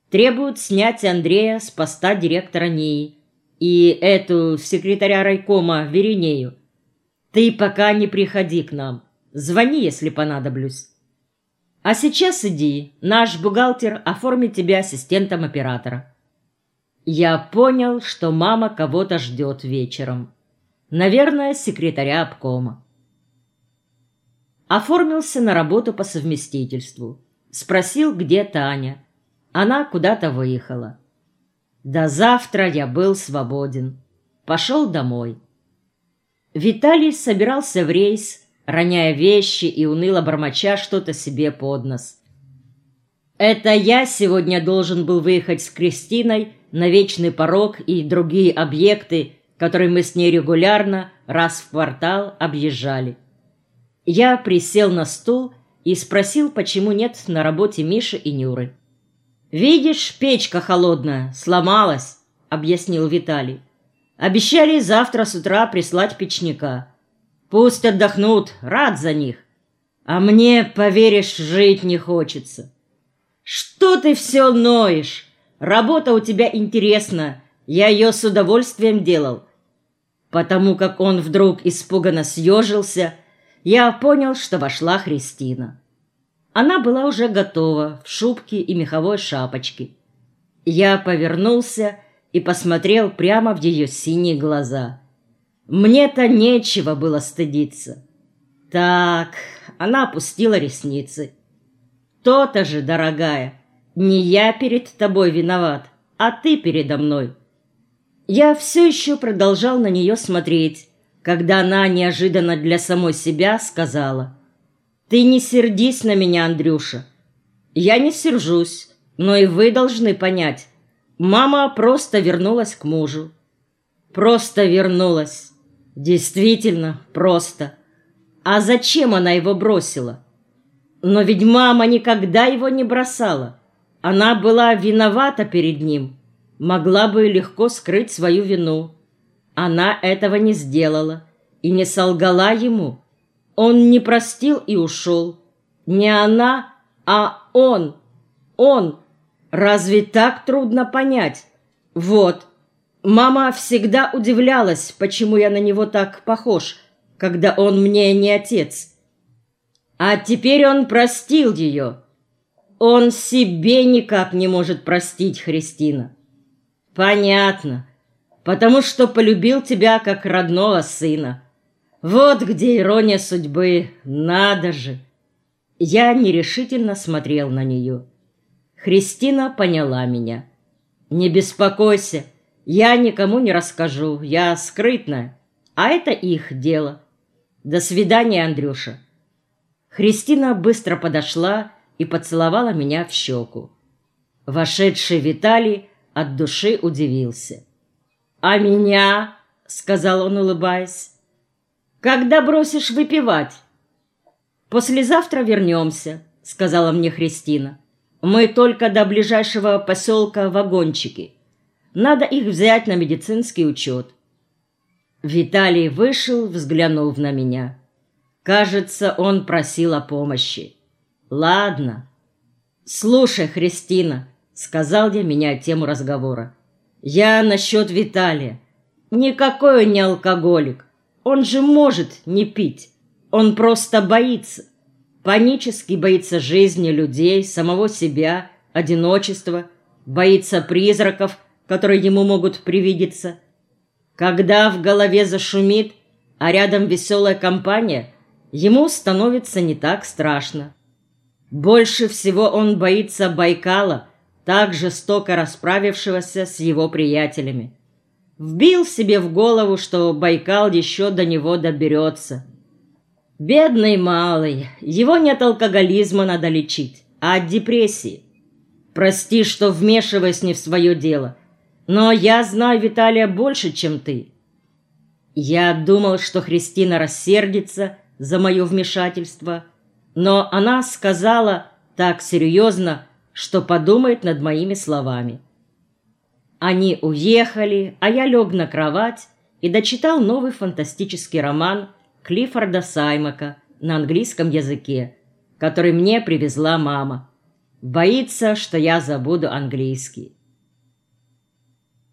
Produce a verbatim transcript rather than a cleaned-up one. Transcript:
Требуют снять Андрея с поста директора НИИ и эту секретаря райкома Веринею. Ты пока не приходи к нам. Звони, если понадоблюсь. А сейчас иди, наш бухгалтер оформит тебя ассистентом оператора». Я понял, что мама кого-то ждет вечером. Наверное, секретаря обкома. Оформился на работу по совместительству. Спросил, где Таня. Она куда-то выехала. До завтра я был свободен. Пошел домой. Виталий собирался в рейс, роняя вещи и уныло бормоча что-то себе под нос. Это я сегодня должен был выехать с Кристиной на Вечный Порог и другие объекты, которые мы с ней регулярно раз в квартал объезжали. Я присел на стул и спросил, почему нет на работе Миши и Нюры. «Видишь, печка холодная, сломалась», — объяснил Виталий. «Обещали завтра с утра прислать печника. Пусть отдохнут, рад за них. А мне, поверишь, жить не хочется». «Что ты все ноешь? Работа у тебя интересная, я ее с удовольствием делал». Потому как он вдруг испуганно съежился, я понял, что вошла Христина. Она была уже готова в шубке и меховой шапочке. Я повернулся и посмотрел прямо в ее синие глаза. Мне-то нечего было стыдиться. Так, она опустила ресницы. То-то же, дорогая, не я перед тобой виноват, а ты передо мной. Я все еще продолжал на нее смотреть, когда она неожиданно для самой себя сказала: «Ты не сердись на меня, Андрюша». «Я не сержусь, но и вы должны понять. Мама просто вернулась к мужу». «Просто вернулась. Действительно, просто. А зачем она его бросила?» «Но ведь мама никогда его не бросала. Она была виновата перед ним. Могла бы легко скрыть свою вину. Она этого не сделала и не солгала ему. Он не простил и ушел. Не она, а он. Он. Разве так трудно понять? Вот. Мама всегда удивлялась, почему я на него так похож, когда он мне не отец. А теперь он простил ее. Он себе никак не может простить, Христина». «Понятно. Потому что полюбил тебя как родного сына. Вот где ирония судьбы. Надо же». Я нерешительно смотрел на нее. Христина поняла меня. «Не беспокойся, я никому не расскажу. Я скрытная, а это их дело. До свидания, Андрюша». Христина быстро подошла и поцеловала меня в щеку. Вошедший Виталий от души удивился. «А меня?» — сказал он, улыбаясь. «Когда бросишь выпивать?» «Послезавтра вернемся», — сказала мне Христина. «Мы только до ближайшего поселка Вагончики. Надо их взять на медицинский учет». Виталий вышел, взглянув на меня. Кажется, он просил о помощи. «Ладно». «Слушай, Христина», — сказал я, меняя тему разговора. «Я насчет Виталия. Никакой он не алкоголик. Он же может не пить. Он просто боится. Панически боится жизни, людей, самого себя, одиночества, боится призраков, которые ему могут привидеться. Когда в голове зашумит, а рядом веселая компания, ему становится не так страшно. Больше всего он боится Байкала, так жестоко расправившегося с его приятелями. Вбил себе в голову, что Байкал еще до него доберется. Бедный малый, его не от алкоголизма надо лечить, а от депрессии. Прости, что вмешиваюсь не в свое дело, но я знаю Виталия больше, чем ты». Я думал, что Христина рассердится за мое вмешательство, но она сказала так серьезно, что подумает над моими словами. Они уехали, а я лег на кровать и дочитал новый фантастический роман Клиффорда Саймака на английском языке, который мне привезла мама. Боится, что я забуду английский.